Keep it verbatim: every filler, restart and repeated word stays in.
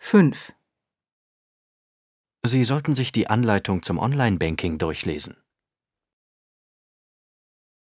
fünf. Sie sollten sich die Anleitung zum Online-Banking durchlesen.